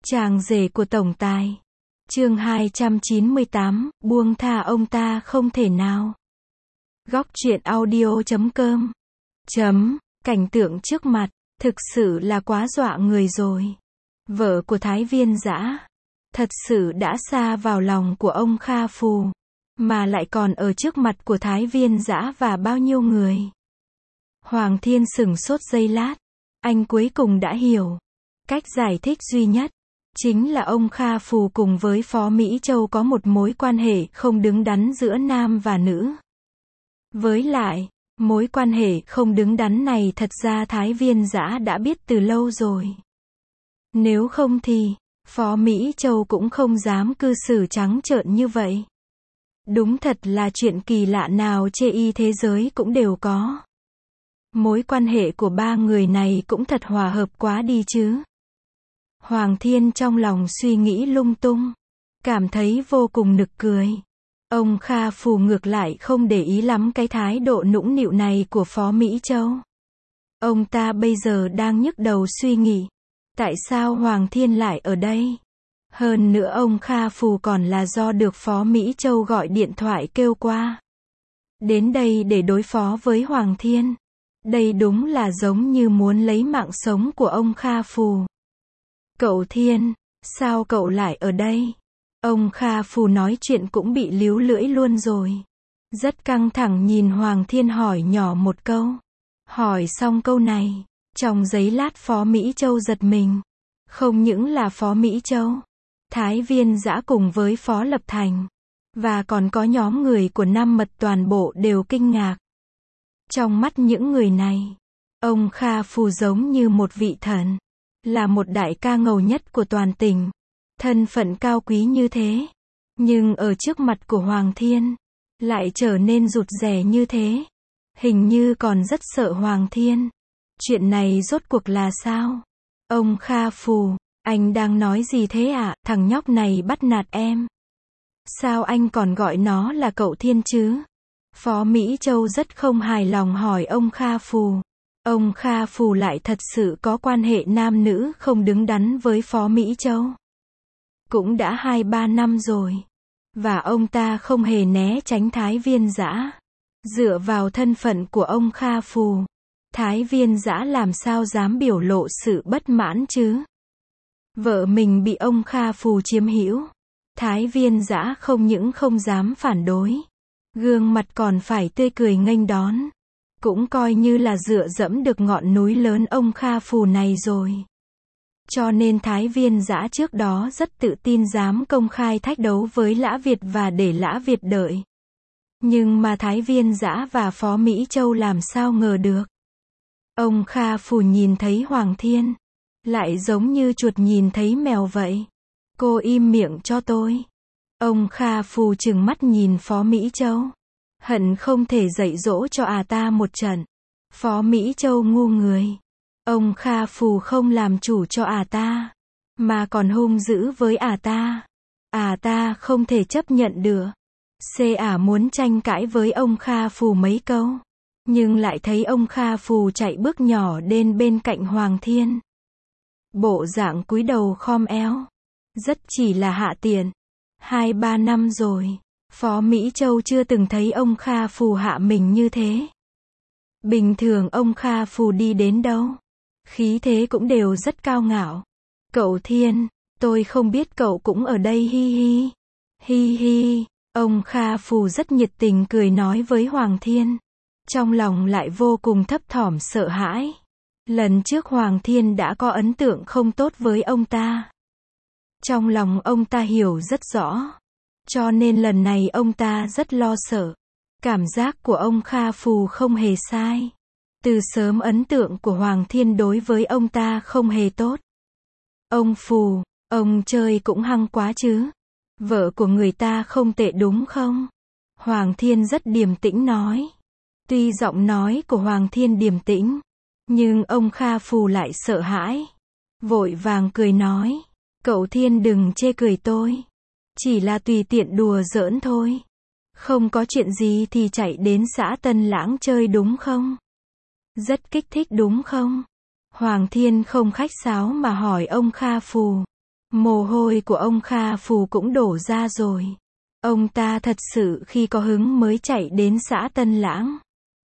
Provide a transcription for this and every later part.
Chàng rể của tổng tài. Chương 298, buông tha ông ta không thể nào. Góc truyện audio.com. Cảnh tượng trước mặt, thực sự là quá dọa người rồi. Vợ của Thái Viên Dã, thật sự đã sa vào lòng của ông Kha Phù, mà lại còn ở trước mặt của Thái Viên Dã và bao nhiêu người. Hoàng Thiên sửng sốt giây lát, anh cuối cùng đã hiểu. Cách giải thích duy nhất chính là ông Kha Phù cùng với Phó Mỹ Châu có một mối quan hệ không đứng đắn giữa nam và nữ. Với lại, mối quan hệ không đứng đắn này thật ra Thái Viên Dã đã biết từ lâu rồi. Nếu không thì, Phó Mỹ Châu cũng không dám cư xử trắng trợn như vậy. Đúng thật là chuyện kỳ lạ nào chê y thế giới cũng đều có. Mối quan hệ của ba người này cũng thật hòa hợp quá đi chứ. Hoàng Thiên trong lòng suy nghĩ lung tung, cảm thấy vô cùng nực cười. Ông Kha Phù ngược lại không để ý lắm cái thái độ nũng nịu này của Phó Mỹ Châu. Ông ta bây giờ đang nhức đầu suy nghĩ, tại sao Hoàng Thiên lại ở đây? Hơn nữa ông Kha Phù còn là do được Phó Mỹ Châu gọi điện thoại kêu qua. Đến đây để đối phó với Hoàng Thiên. Đây đúng là giống như muốn lấy mạng sống của ông Kha Phù. Cậu Thiên, sao cậu lại ở đây? Ông Kha Phù nói chuyện cũng bị líu lưỡi luôn rồi. Rất căng thẳng nhìn Hoàng Thiên hỏi nhỏ một câu. Hỏi xong câu này, trong giây lát Phó Mỹ Châu giật mình. Không những là Phó Mỹ Châu, Thái Viên Dã cùng với Phó Lập Thành, và còn có nhóm người của Nam Mật toàn bộ đều kinh ngạc. Trong mắt những người này, ông Kha Phù giống như một vị thần, là một đại ca ngầu nhất của toàn tỉnh. Thân phận cao quý như thế, nhưng ở trước mặt của Hoàng Thiên, lại trở nên rụt rè như thế. Hình như còn rất sợ Hoàng Thiên. Chuyện này rốt cuộc là sao? Ông Kha Phù, anh đang nói gì thế ạ? Thằng nhóc này bắt nạt em. Sao anh còn gọi nó là cậu Thiên chứ? Phó Mỹ Châu rất không hài lòng hỏi ông Kha Phù. Ông Kha Phù lại thật sự có quan hệ nam nữ không đứng đắn với Phó Mỹ Châu. Cũng đã 2-3 năm rồi. Và ông ta không hề né tránh Thái Viên Dã. Dựa vào thân phận của ông Kha Phù, Thái Viên Dã làm sao dám biểu lộ sự bất mãn chứ? Vợ mình bị ông Kha Phù chiếm hữu. Thái Viên Dã không những không dám phản đối, gương mặt còn phải tươi cười nghênh đón. Cũng coi như là dựa dẫm được ngọn núi lớn ông Kha Phù này rồi. Cho nên Thái Viên Dã trước đó rất tự tin dám công khai thách đấu với Lã Việt và để Lã Việt đợi. Nhưng mà Thái Viên Dã và Phó Mỹ Châu làm sao ngờ được. Ông Kha Phù nhìn thấy Hoàng Thiên, lại giống như chuột nhìn thấy mèo vậy. Cô im miệng cho tôi. Ông Kha Phù trừng mắt nhìn Phó Mỹ Châu. Hận không thể dạy dỗ cho ta một trận. Phó Mỹ Châu ngu người. Ông Kha Phù không làm chủ cho ta, mà còn hung dữ với ta. Ta không thể chấp nhận được. Muốn tranh cãi với ông Kha Phù mấy câu, nhưng lại thấy ông Kha Phù chạy bước nhỏ đến bên cạnh Hoàng Thiên. Bộ dạng cúi đầu khom eo, rất chỉ là hạ tiện. 2-3 năm rồi, Phó Mỹ Châu chưa từng thấy ông Kha Phù hạ mình như thế. Bình thường ông Kha Phù đi đến đâu, khí thế cũng đều rất cao ngạo. Cậu Thiên, tôi không biết cậu cũng ở đây hi hi. Hi hi, ông Kha Phù rất nhiệt tình cười nói với Hoàng Thiên. Trong lòng lại vô cùng thấp thỏm sợ hãi. Lần trước Hoàng Thiên đã có ấn tượng không tốt với ông ta. Trong lòng ông ta hiểu rất rõ. Cho nên lần này ông ta rất lo sợ. Cảm giác của ông Kha Phù không hề sai. Từ sớm ấn tượng của Hoàng Thiên đối với ông ta không hề tốt. Ông Phù, ông chơi cũng hăng quá chứ. Vợ của người ta không tệ đúng không? Hoàng Thiên rất điềm tĩnh nói. Tuy giọng nói của Hoàng Thiên điềm tĩnh, nhưng ông Kha Phù lại sợ hãi. Vội vàng cười nói. Cậu Thiên đừng chê cười tôi. Chỉ là tùy tiện đùa giỡn thôi. Không có chuyện gì thì chạy đến xã Tân Lãng chơi đúng không? Rất kích thích đúng không? Hoàng Thiên không khách sáo mà hỏi ông Kha Phù. Mồ hôi của ông Kha Phù cũng đổ ra rồi. Ông ta thật sự khi có hứng mới chạy đến xã Tân Lãng.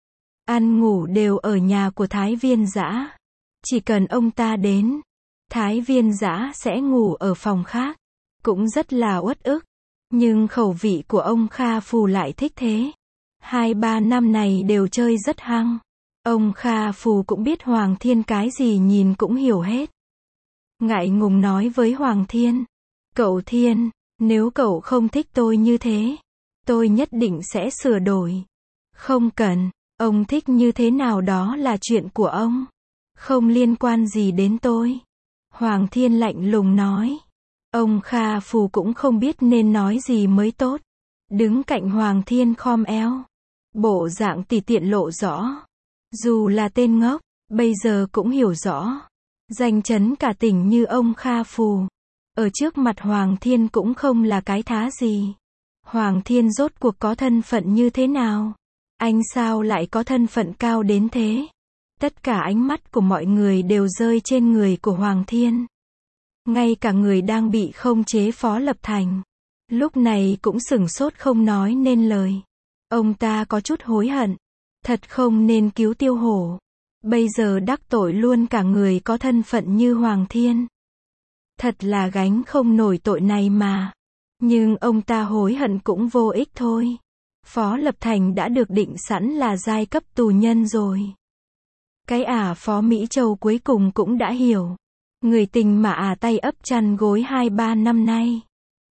Ăn ngủ đều ở nhà của Thái Viên Dã. Chỉ cần ông ta đến, Thái Viên Dã sẽ ngủ ở phòng khác. Cũng rất là uất ức. Nhưng khẩu vị của ông Kha Phù lại thích thế. 2-3 năm này đều chơi rất hăng. Ông Kha Phù cũng biết Hoàng Thiên cái gì nhìn cũng hiểu hết. Ngại ngùng nói với Hoàng Thiên. Cậu Thiên, nếu cậu không thích tôi như thế, tôi nhất định sẽ sửa đổi. Không cần, ông thích như thế nào đó là chuyện của ông. Không liên quan gì đến tôi. Hoàng Thiên lạnh lùng nói. Ông Kha Phù cũng không biết nên nói gì mới tốt. Đứng cạnh Hoàng Thiên khom eo. Bộ dạng tỉ tiện lộ rõ. Dù là tên ngốc, bây giờ cũng hiểu rõ. Danh chấn cả tỉnh như ông Kha Phù. Ở trước mặt Hoàng Thiên cũng không là cái thá gì. Hoàng Thiên rốt cuộc có thân phận như thế nào? Anh sao lại có thân phận cao đến thế? Tất cả ánh mắt của mọi người đều rơi trên người của Hoàng Thiên. Ngay cả người đang bị khống chế Phó Lập Thành. Lúc này cũng sửng sốt không nói nên lời. Ông ta có chút hối hận. Thật không nên cứu Tiêu Hổ. Bây giờ đắc tội luôn cả người có thân phận như Hoàng Thiên. Thật là gánh không nổi tội này mà. Nhưng ông ta hối hận cũng vô ích thôi. Phó Lập Thành đã được định sẵn là giai cấp tù nhân rồi. Cái Phó Mỹ Châu cuối cùng cũng đã hiểu. Người tình mà tay ấp chăn gối 2-3 năm nay.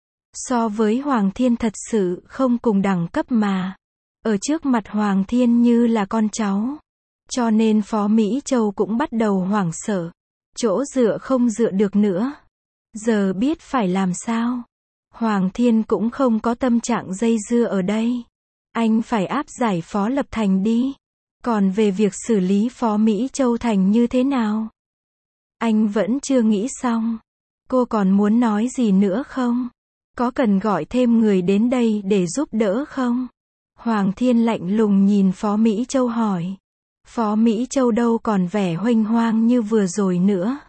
So với Hoàng Thiên thật sự không cùng đẳng cấp mà. Ở trước mặt Hoàng Thiên như là con cháu. Cho nên Phó Mỹ Châu cũng bắt đầu hoảng sợ. Chỗ dựa không dựa được nữa. Giờ biết phải làm sao. Hoàng Thiên cũng không có tâm trạng dây dưa ở đây. Anh phải áp giải Phó Lập Thành đi. Còn về việc xử lý Phó Mỹ Châu Thành như thế nào? Anh vẫn chưa nghĩ xong. Cô còn muốn nói gì nữa không? Có cần gọi thêm người đến đây để giúp đỡ không? Hoàng Thiên lạnh lùng nhìn Phó Mỹ Châu hỏi. Phó Mỹ Châu đâu còn vẻ huênh hoang như vừa rồi nữa.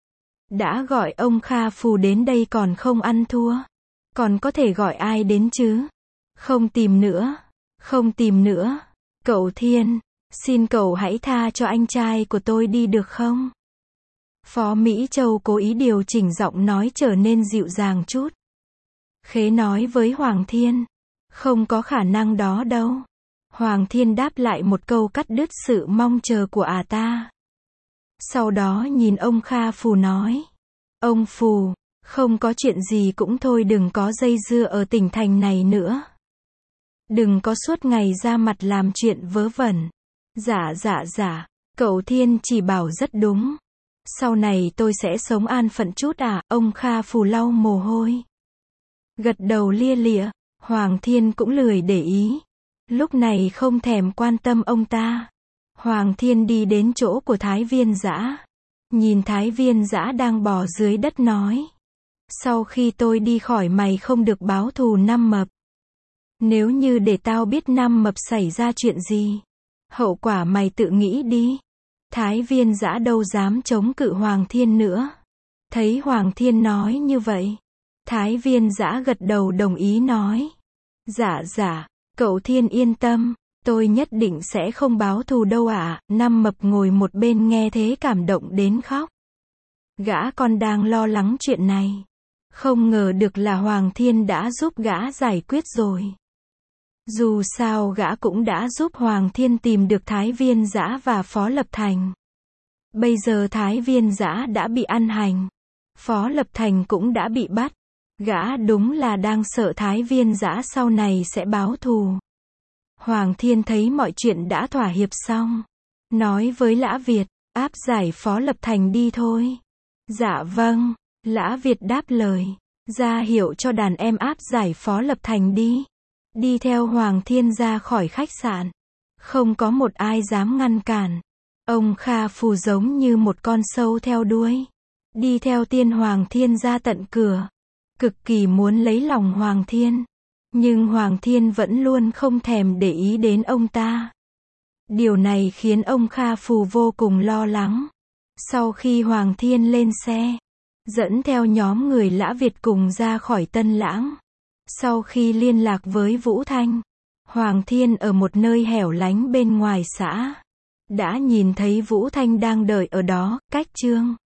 Đã gọi ông Kha Phù đến đây còn không ăn thua. Còn có thể gọi ai đến chứ? Không tìm nữa. Không tìm nữa. Cậu Thiên, xin cậu hãy tha cho anh trai của tôi đi được không? Phó Mỹ Châu cố ý điều chỉnh giọng nói trở nên dịu dàng chút. Khế nói với Hoàng Thiên. Không có khả năng đó đâu. Hoàng Thiên đáp lại một câu cắt đứt sự mong chờ của ta. Sau đó nhìn ông Kha Phù nói. Ông Phù, không có chuyện gì cũng thôi, đừng có dây dưa ở tỉnh thành này nữa. Đừng có suốt ngày ra mặt làm chuyện vớ vẩn. Dạ, cậu Thiên chỉ bảo rất đúng. Sau này tôi sẽ sống an phận chút ông Kha Phù lau mồ hôi. Gật đầu lia lịa, Hoàng Thiên cũng lười để ý. Lúc này không thèm quan tâm ông ta. Hoàng Thiên đi đến chỗ của Thái Viên Dã. Nhìn Thái Viên Dã đang bò dưới đất nói. Sau khi tôi đi khỏi mày không được báo thù Năm Mập. Nếu như để tao biết Năm Mập xảy ra chuyện gì, hậu quả mày tự nghĩ đi. Thái Viên Dã đâu dám chống cự Hoàng Thiên nữa. Thấy Hoàng Thiên nói như vậy, Thái Viên Dã gật đầu đồng ý nói. Dạ, cậu Thiên yên tâm, tôi nhất định sẽ không báo thù đâu ạ. Năm Mập ngồi một bên nghe thế cảm động đến khóc. Gã còn đang lo lắng chuyện này. Không ngờ được là Hoàng Thiên đã giúp gã giải quyết rồi. Dù sao gã cũng đã giúp Hoàng Thiên tìm được Thái Viên Dã và Phó Lập Thành. Bây giờ Thái Viên Dã đã bị ăn hành. Phó Lập Thành cũng đã bị bắt. Gã đúng là đang sợ Thái Viên Dã sau này sẽ báo thù. Hoàng Thiên thấy mọi chuyện đã thỏa hiệp xong. Nói với Lã Việt, áp giải Phó Lập Thành đi thôi. Dạ vâng, Lã Việt đáp lời. Ra hiệu cho đàn em áp giải Phó Lập Thành đi. Đi theo Hoàng Thiên ra khỏi khách sạn. Không có một ai dám ngăn cản. Ông Kha Phù giống như một con sâu theo đuôi. Đi theo Tiên Hoàng Thiên ra tận cửa. Cực kỳ muốn lấy lòng Hoàng Thiên. Nhưng Hoàng Thiên vẫn luôn không thèm để ý đến ông ta. Điều này khiến ông Kha Phù vô cùng lo lắng. Sau khi Hoàng Thiên lên xe, dẫn theo nhóm người Lã Việt cùng ra khỏi Tân Lãng. Sau khi liên lạc với Vũ Thanh, Hoàng Thiên ở một nơi hẻo lánh bên ngoài xã, đã nhìn thấy Vũ Thanh đang đợi ở đó, cách Trương